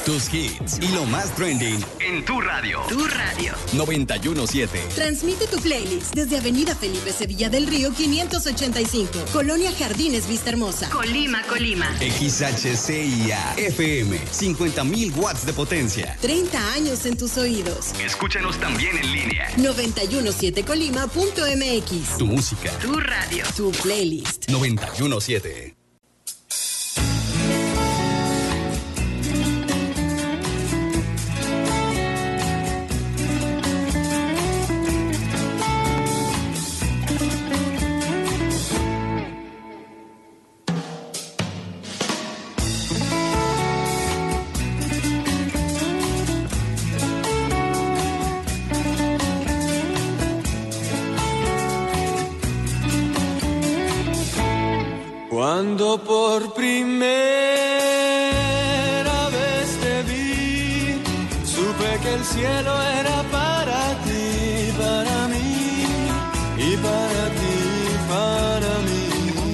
Tus hits y lo más trending en tu radio. Tu radio. 91.7. Transmite tu playlist desde Avenida Felipe Sevilla del Río 585, Colonia Jardines Vista Hermosa, Colima, Colima. XHCIA FM, 50.000 watts de potencia. 30 años en tus oídos. Escúchanos también en línea. 917colima.mx. Tu música. Tu radio. Tu playlist. 91.7. Cuando por primera vez te vi, supe que el cielo era para ti, para mí, y para ti, para mí.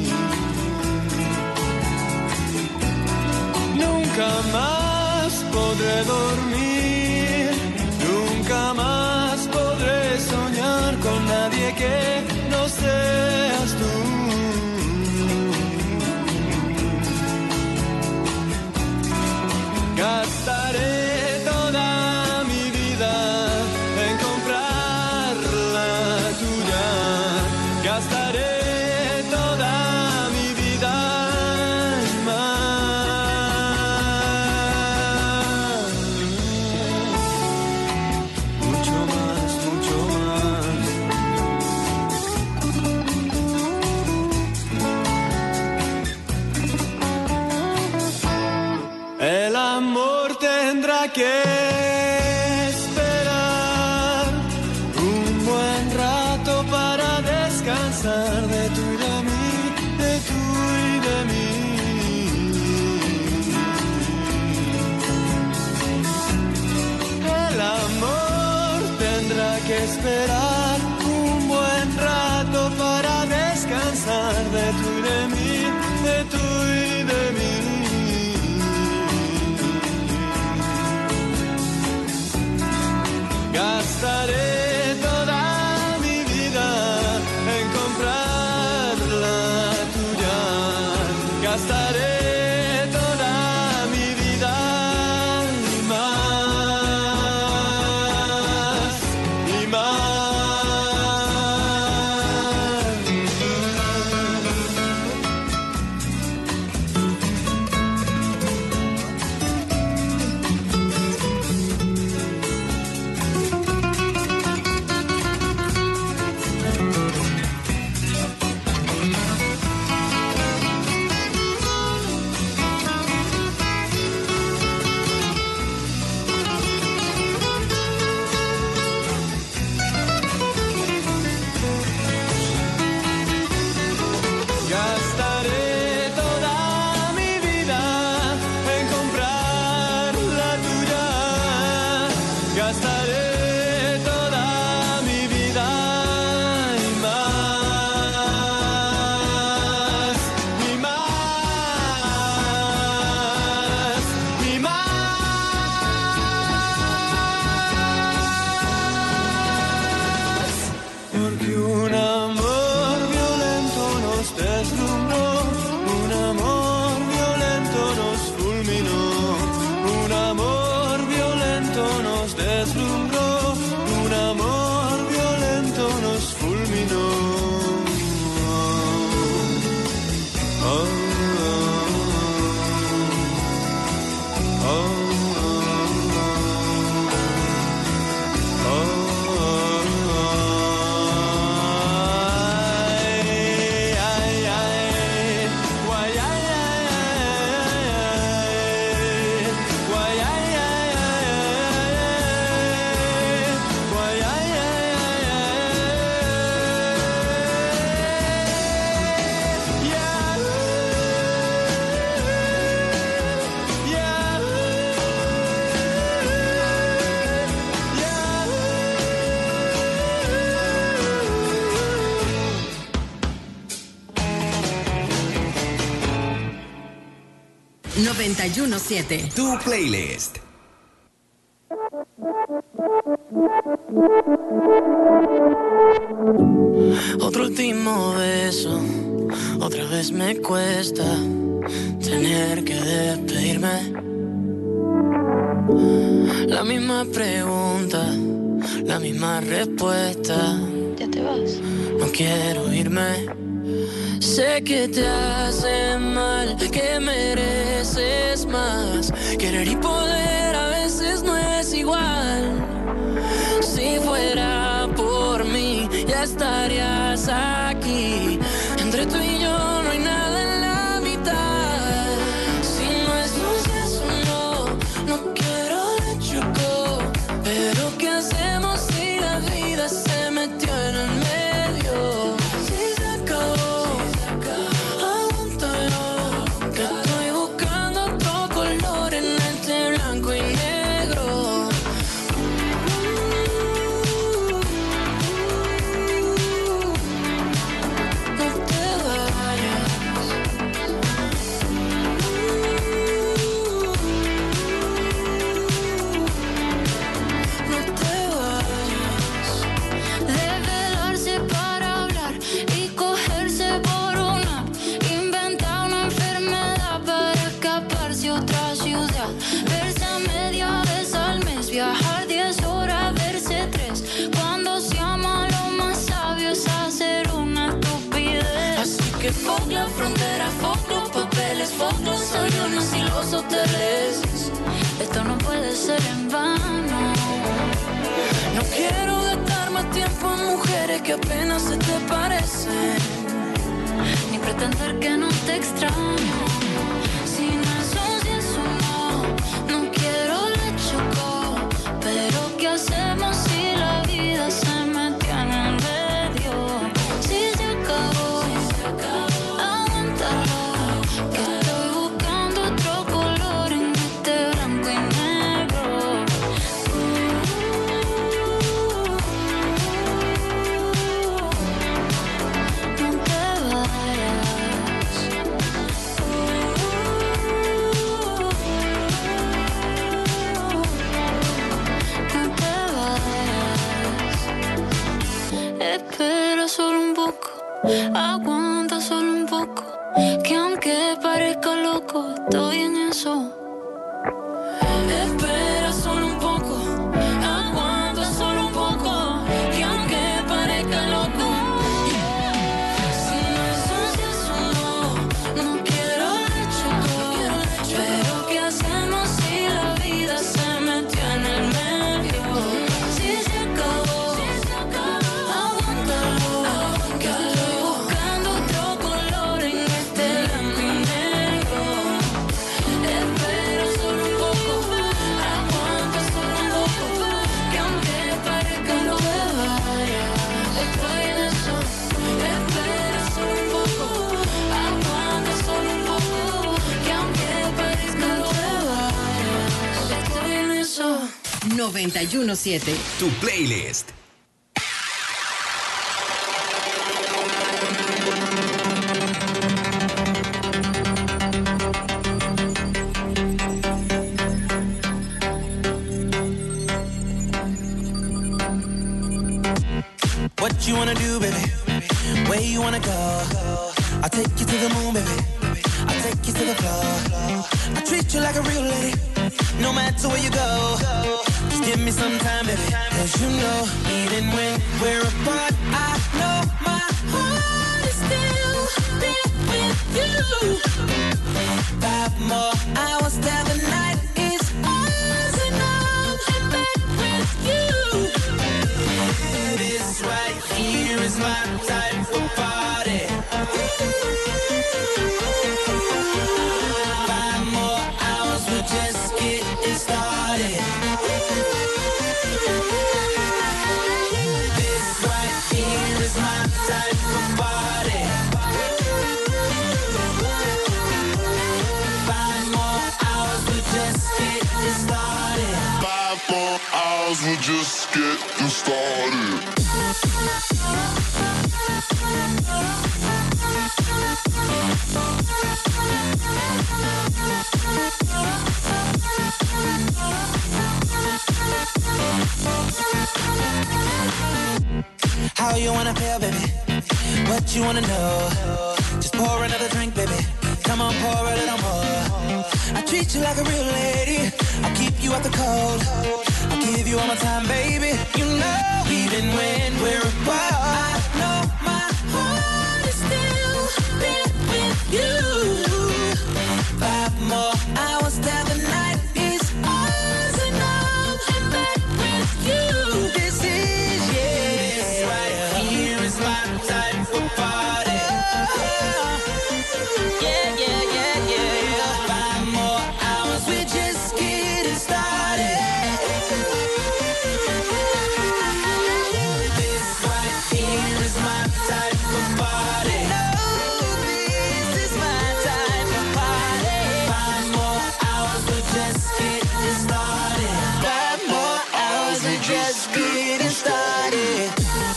Nunca más podré dormir, nunca más podré soñar con nadie que no seas tú. Gastaré toda mi vida en comprar la tuya. Gastaré toda mi vida en más. Mucho más, mucho más. El amor tendrá que esperar un buen rato para descansar de tú y de mí, de tú y de mí. El amor tendrá que esperar un buen rato para descansar de tú y de mí, de tú y de mí. Gastaré toda mi vida en comprar la tuya. Gastaré toda mi vida y más, y más. Gastaré toda mi vida en comprar la tuya. Gastaré toda mi vida y más, y más, y más. Porque un amor violento nos deslumbró, un amor violento nos fulminó, un amor violento nos deslumbró. 91.7. Tu playlist. Otro último beso, otra vez me cuesta tener que despedirme. La misma pregunta, la misma respuesta. ¿Ya te vas? No quiero irme. Sé que te hace mal, que mereces más. Querer y poder a veces no es igual. Si fuera por mí, ya estarías aquí. Entre tú y yo no hay nada en la mitad. Si no es un sí, es un no. No quiero let you go. Pero ¿qué hacemos si la vida se metió en el medio? Si se acabó, aguántalo, que estoy buscando otro color en este blanco y negro. No te vayas. No te vayas. Debe darse para hablar y cogerse por una. Inventar una enfermedad para escaparse a otra ciudad. Verse a media vez al mes, viajar 10 horas, verse 3. Cuando se ama lo más sabio es hacer una estupidez. Así que fuck la frontera, fuck los papeles, fuck los aviones y los hoteles. Esto no puede ser en vano. No quiero gastar más tiempo en mujeres que apenas se te parecen. Ni pretender que no te extraño. Si no es un sí, es un no. No quiero let you go. Pero ¿qué hacemos si la vida se metió en el medio? Si se acabó, aguántalo, que estoy buscando otro color en este blanco y negro. No te vayas. No te vayas. Espera solo un poco, aguanta solo un poco, que aunque parezca loco, estoy en eso. Espera solo un poco, aguanta solo un poco, que aunque parezca loco. Si no es un sí, es un no. No quiero let you go. Pero ¿qué hacemos si la vida se metió en el medio? Si se acabó, aguántalo, que estoy buscando otro color en este blanco y negro. Espera solo un poco, aguanta solo un poco, que aunque parezca no te vayas. Estoy en eso. Espera solo un poco, aguanta solo un poco, que aunque parezca no te vayas. Estoy en eso. 91.7. Tu playlist. What you wanna do, baby? Where you wanna go? I'll take you to the moon, baby. I'll take you to the floor. I treat you like a real lady, no matter where you go. Just give me some time, baby. Cause you know, even when we're apart, I know my heart is still there with you. 5 more hours till the night is ours, and I'm back with you. This right here is my type of party. 5 more hours, we're just getting started. This right here is my type of party. 5 more hours, we're just getting started. 5 more hours, we're just getting started. How you wanna feel, baby? What you wanna know? Just pour another drink, baby. Come on, pour a little more. I treat you like a real lady. I keep you out the cold. I'll give you all my time, baby. You know, even when we're apart, I know my heart is still there with you. 5 more hours till the night is ours, and I'm back with you. This is, yeah, right here is my time for party. Yeah, yeah, yeah, yeah. 5 more hours, we're just getting started. This right here is my time for party. No, this is my time for party. 5 more hours, we're just getting started. 5 more hours, we're just getting started.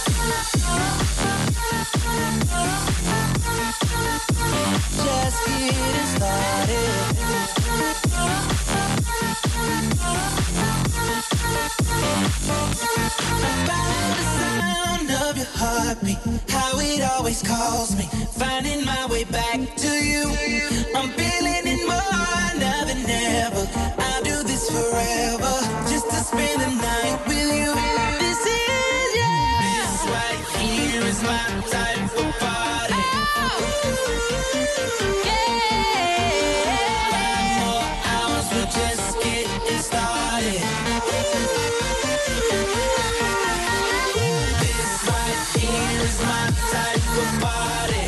Just getting started. About the sound of your heartbeat, how it always calls me, finding my way back to you. I'm feeling it more now than ever. I'll do this forever, just to spend the night with you. This is, yeah, this right here is my time for party. Just getting started. This right here is my type of party.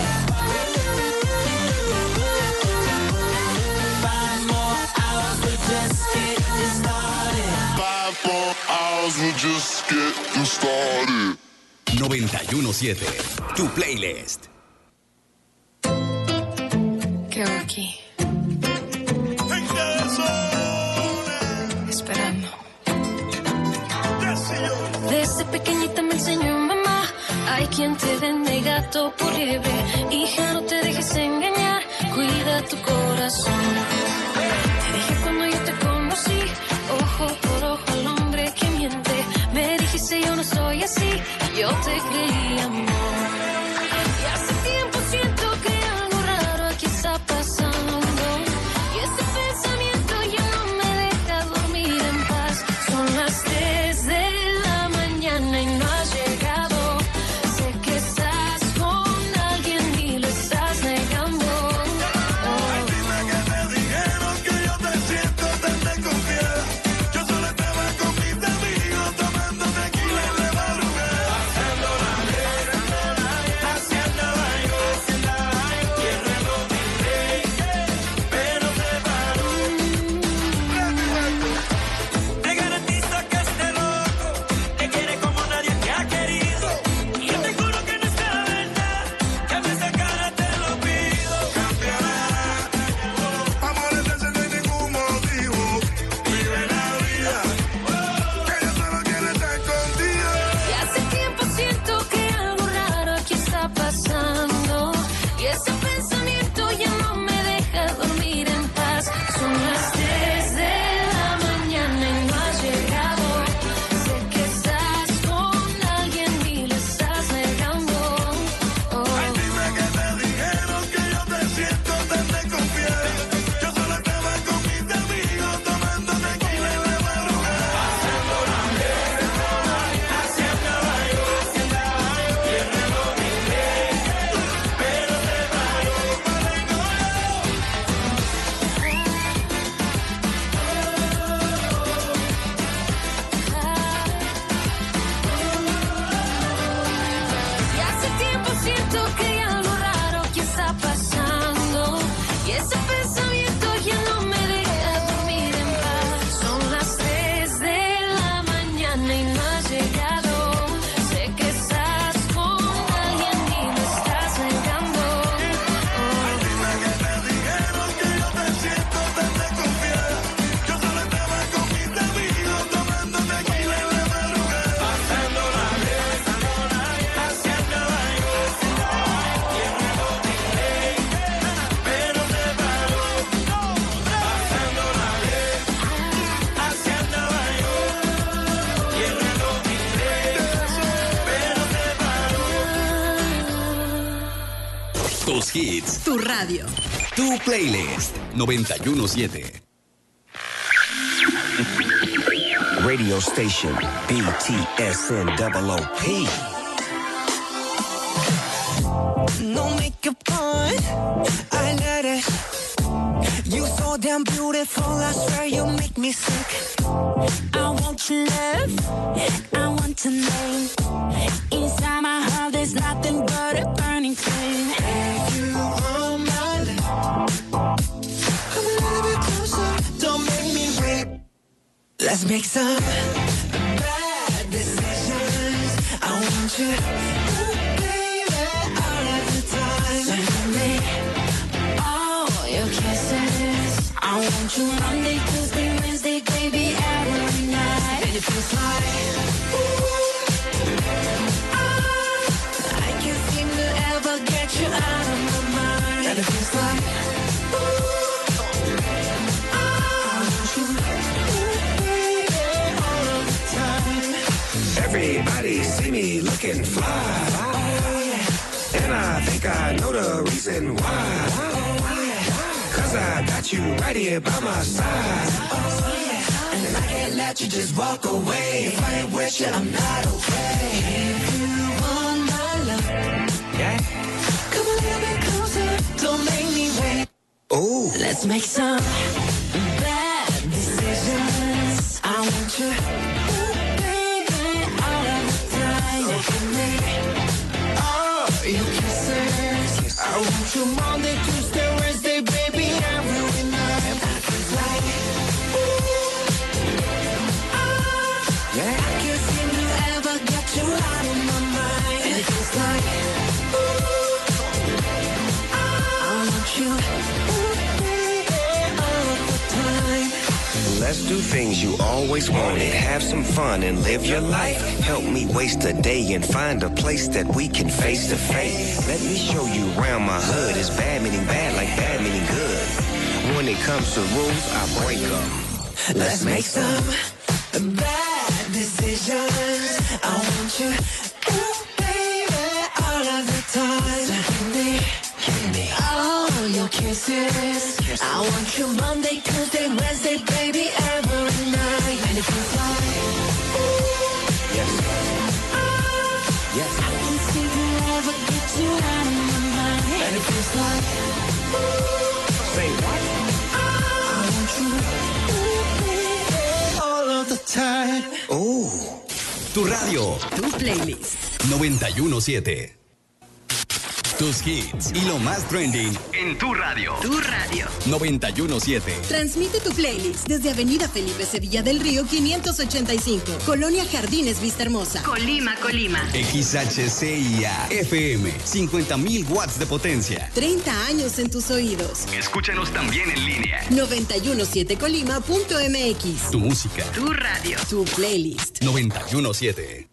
5 more hours, we're just getting started. 5 more hours, we're just getting started. 91.7, tu playlist. ¿Qué hago aquí? Esperando. Desde pequeñita me enseñó mamá, hay quien te vende gato por liebre. Hija, no te dejes engañar, cuida tu corazón. Te dije cuando yo te conocí, ojo por ojo al hombre que miente. Me dijiste yo no soy así, yo te creí, amor. Y hace tiempo siento que algo raro aquí está pasando. Y este pensamiento ya no me deja dormir en paz. Son las 3 de la mañana y no has llegado. Sé que estás con alguien y lo estás negando. Ay, dime que te dijeron que yo te siento tan desconfiada. Yo solo estaba con mis amigos tomando tequila en la madrugada. Pasando la Tus hits. Tu radio. Tu playlist. 917. Radio station BTSN OOP. No makeup on, I let it. You so damn beautiful, I swear you make me sick. I want your love, I want your name. Inside my heart there's nothing but a burning flame. If you want my love, come a little bit closer, don't make me wait. Let's make some bad decisions. I want you, ooh, baby, all of the time. So give me all your kisses. I want you Monday, Tuesday, Wednesday, baby, every night. And it feels like, I can't seem to ever get you out of my mind. And it feels like, I want you, baby, all of the time. Everybody see me looking fly. And I think I know the reason why. Cause I got you right here by my side. And I can't let you just walk away. If I ain't with you, I'm not okay. If you want my love, Yeah. come a little bit closer, don't make me wait. Ooh. Let's make some bad decisions. I want you, ooh, baby, all of the time. So give me all your kisses. I want you Monday, Tuesday, Wednesday, baby, every night. It's like, Yeah. I can't seem to ever get you out of my mind. And it feels like, I want you, ooh, baby, all of the time. Let's do things you always wanted. Have some fun and live your life. Help me waste a day and find a place that we can face to face. Let me show you around my hood. It's bad meaning bad like bad meaning good. When it comes to rules, I break them. Let's make some bad decisions. I want you, ooh, baby, all of the time. So give me all your kisses. I want you Monday, Tuesday, Wednesday, baby, every night. And it feels like, Yes. Yes. I can't seem to ever get you out of my mind. And it feels like, Say what? I want you, ooh, baby, all of the time. Ooh. Tu radio. Tu playlist. 917. Tus hits y lo más trending en tu radio. Tu radio. 917. Transmite tu playlist desde Avenida Felipe Sevilla del Río 585, Colonia Jardines Vista Hermosa, Colima, Colima. XHCIA FM. 50,000 watts de potencia. 30 años en tus oídos. Escúchanos también en línea. 917colima.mx. Tu música. Tu radio. Tu playlist. 917.